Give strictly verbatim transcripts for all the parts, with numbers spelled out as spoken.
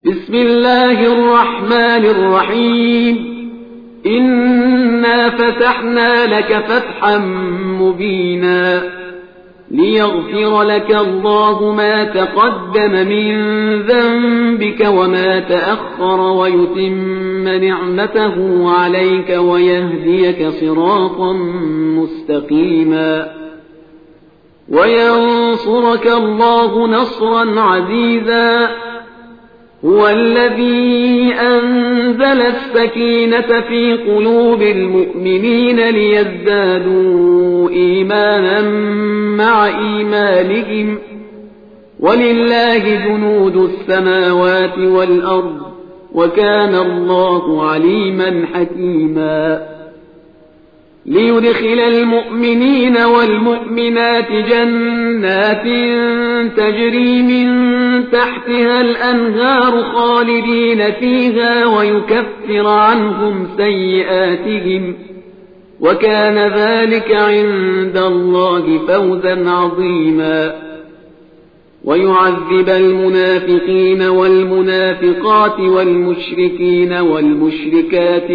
بسم الله الرحمن الرحيم إنا فتحنا لك فتحا مبينا ليغفر لك الله ما تقدم من ذنبك وما تأخر ويتم نعمته عليك ويهديك صراطا مستقيما وينصرك الله نصرا عزيزا هو الذي أنزل السكينة في قلوب المؤمنين ليزدادوا إيمانا مع إيمانهم ولله جنود السماوات والأرض وكان الله عليما حكيما ليدخل المؤمنين والمؤمنات جنات تجري من تحتها الأنهار خالدين فيها ويكفر عنهم سيئاتهم وكان ذلك عند الله فوزا عظيما ويعذب المنافقين والمنافقات والمشركين والمشركات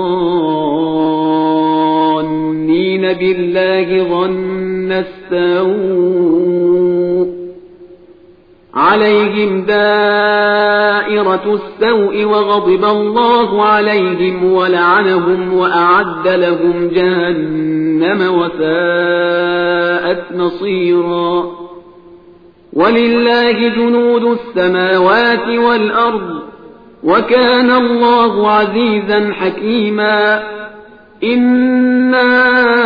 الظانين بالله ظن السوء عليهم دائرة السوء وغضب الله عليهم ولعنهم وأعد لهم جهنم وساءت مصيرا ولله جنود السماوات والأرض وكان الله عزيزا حكيما إنا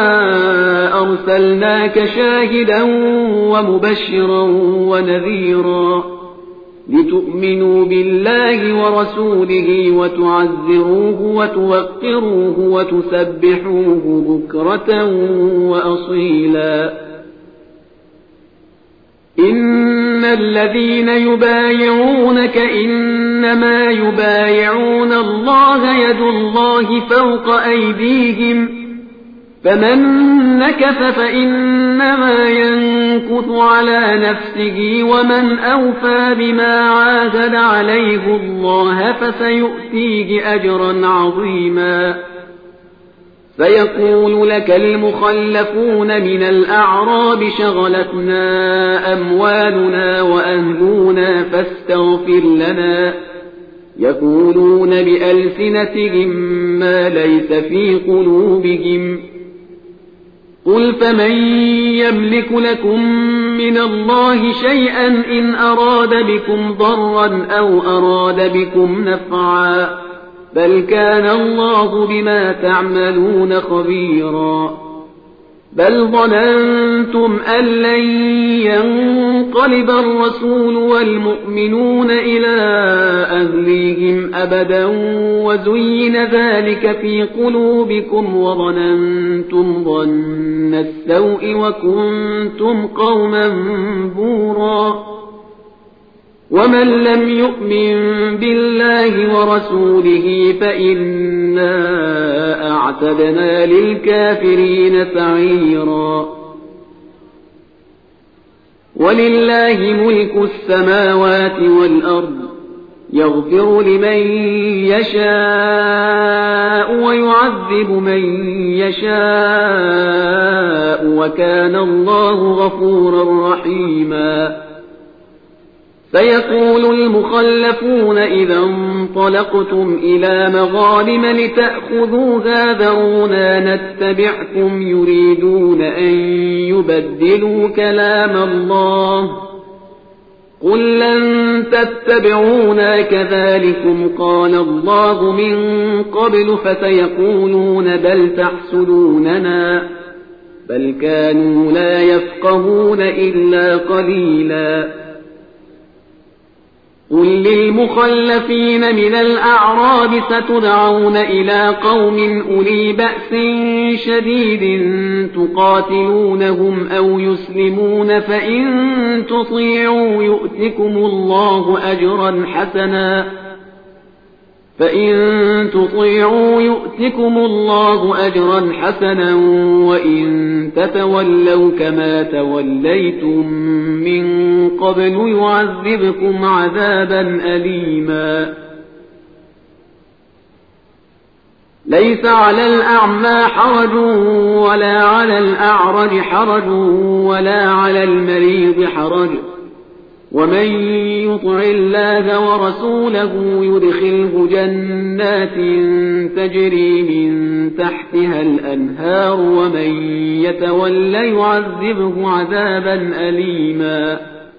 أرسلناك شاهدا ومبشرا ونذيرا لتؤمنوا بالله ورسوله وتعزروه وتوقروه وتسبحوه بكرة وأصيلا إن الذين يبايعونك إنما يبايعون الله يد الله فوق أيديهم فمن نكث فإنما ينكث على نفسه ومن أوفى بما عاهد عليه الله فسيؤتيه أجرا عظيما فيقول لك المخلفون من الأعراب شغلتنا أموالنا وأهلنا فاستغفر لنا يقولون بألسنتهم ما ليس في قلوبهم قل فمن يملك لكم من الله شيئا إن أراد بكم ضرا أو أراد بكم نفعا بل كان الله بما تعملون خبيرا بل ظننتم أن لن ينقلب الرسول والمؤمنون إلى أهليهم أبدا وزين ذلك في قلوبكم وظننتم ظن السوء وكنتم قوما بورا ومن لم يؤمن بالله ورسوله فإنا أعتدنا للكافرين سعيرا ولله ملك السماوات والأرض يغفر لمن يشاء ويعذب من يشاء وكان الله غفورا رحيما سيقول المخلفون إذا انطلقتم إلى مغانم لتأخذوها ذرونا نتبعكم يريدون أن يبدلوا كلام الله قل لن تتبعونا كذلكم قال الله من قبل فسيقولون بل تحسدوننا بل كانوا لا يفقهون إلا قليلا قل للمخلفين من الأعراب ستدعون إلى قوم أولي بأس شديد تقاتلونهم أو يسلمون فإن تطيعوا يؤتكم الله أجرا حسنا فإن تطيعوا يؤتكم الله أجرا حسنا وإن تتولوا كما توليتم من قبل يعذبكم عذابا أليما ليس على الأعمى حرج ولا على الأعرج حرج ولا على المريض حرج ومن يطع الله ورسوله يدخله جنات تجري من تحتها الأنهار ومن يتولى يعذبه عذابا أليما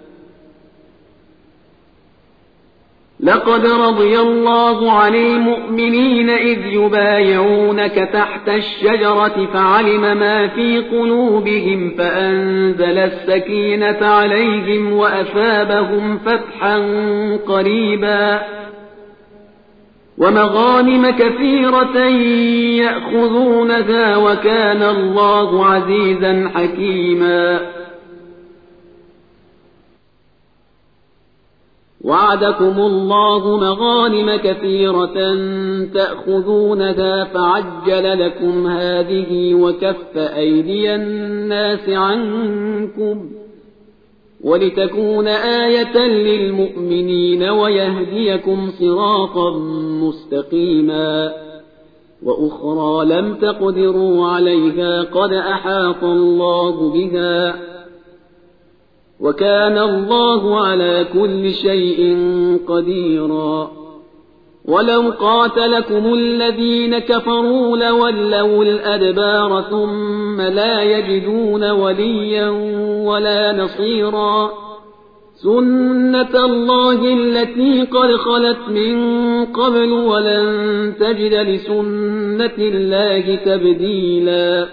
لقد رضي الله عن المؤمنين إذ يبايعونك تحت الشجرة فعلم ما في قلوبهم فأنزل السكينة عليهم وأثابهم فتحا قريبا ومغانم كثيرة يأخذونها وكان الله عزيزا حكيما وعدكم الله مغانم كثيرة تأخذونها فعجل لكم هذه وكف أيدي الناس عنكم ولتكون آية للمؤمنين ويهديكم صراطا مستقيما وأخرى لم تقدروا عليها قد أحاط الله بها وكان الله على كل شيء قديرا ولو قاتلكم الذين كفروا لولوا الأدبار ثم لا يجدون وليا ولا نصيرا سنة الله التي قد خلت من قبل ولن تجد لسنة الله تبديلا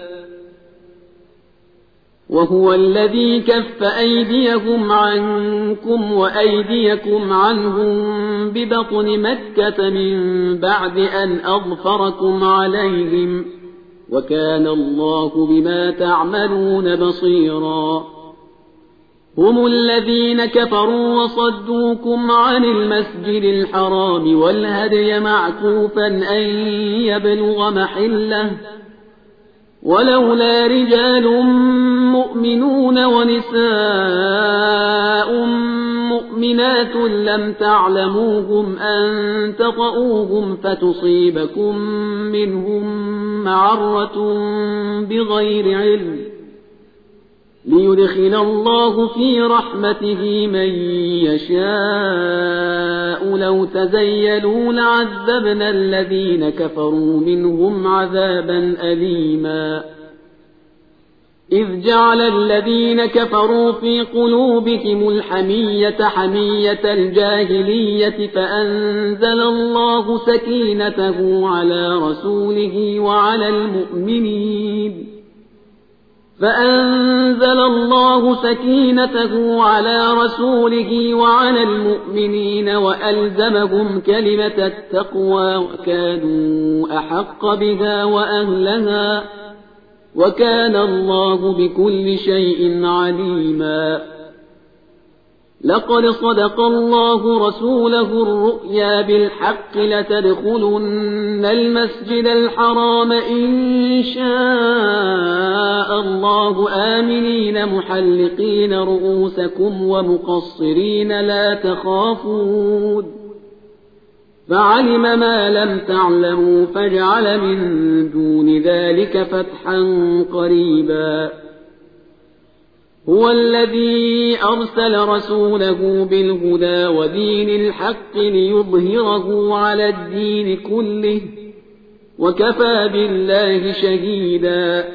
وهو الذي كف أيديهم عنكم وأيديكم عنهم ببطن مكة من بعد أن أظفركم عليهم وكان الله بما تعملون بصيرا هم الذين كفروا وصدوكم عن المسجد الحرام والهدي معكوفا أن يبلغ محله ولولا رجال مؤمنون ونساء مؤمنات لم تعلموهم أن تطؤوهم فتصيبكم منهم معرة بغير علم ليدخل الله في رحمته من يشاء لو تزيلوا لعذبنا الذين كفروا منهم عذابا أليما إذ جعل الذين كفروا في قلوبهم الحمية حمية الجاهلية فأنزل الله سكينته على رسوله وعلى المؤمنين فأنزل الله سكينته على رسوله وعلى المؤمنين وألزمهم كلمة التقوى وكانوا أحق بها وأهلها وكان الله بكل شيء عليما لقد صدق الله رسوله الرؤيا بالحق لتدخلن المسجد الحرام إن شاء الله آمنين محلقين رؤوسكم ومقصرين لا تخافون فعلم ما لم تعلموا فاجعل من دون ذلك فتحا قريبا هو الذي أرسل رسوله بالهدى ودين الحق ليظهره على الدين كله وكفى بالله شهيدا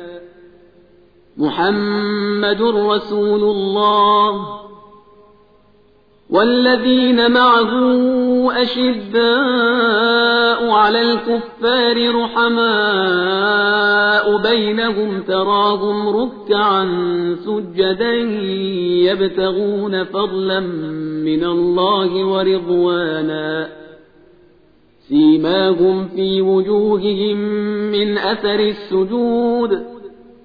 محمد رسول الله والذين معه أشداء على الكفار رحماء بينهم تراهم ركعا سجدا يبتغون فضلا من الله ورضوانا سيماهم في وجوههم من أثر السجود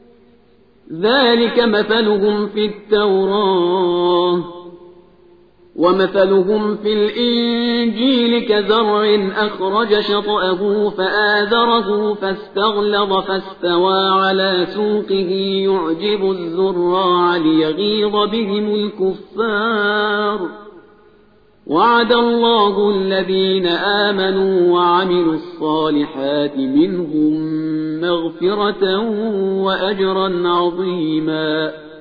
ذلك مثلهم في التوراة ومثلهم في الإنجيل كزرع أخرج شطأه فآذره فاستغلظ فاستوى على سوقه يعجب الزراع ليغيظ بهم الكفار وعد الله الذين آمنوا وعملوا الصالحات منهم مغفرة وأجرا عظيما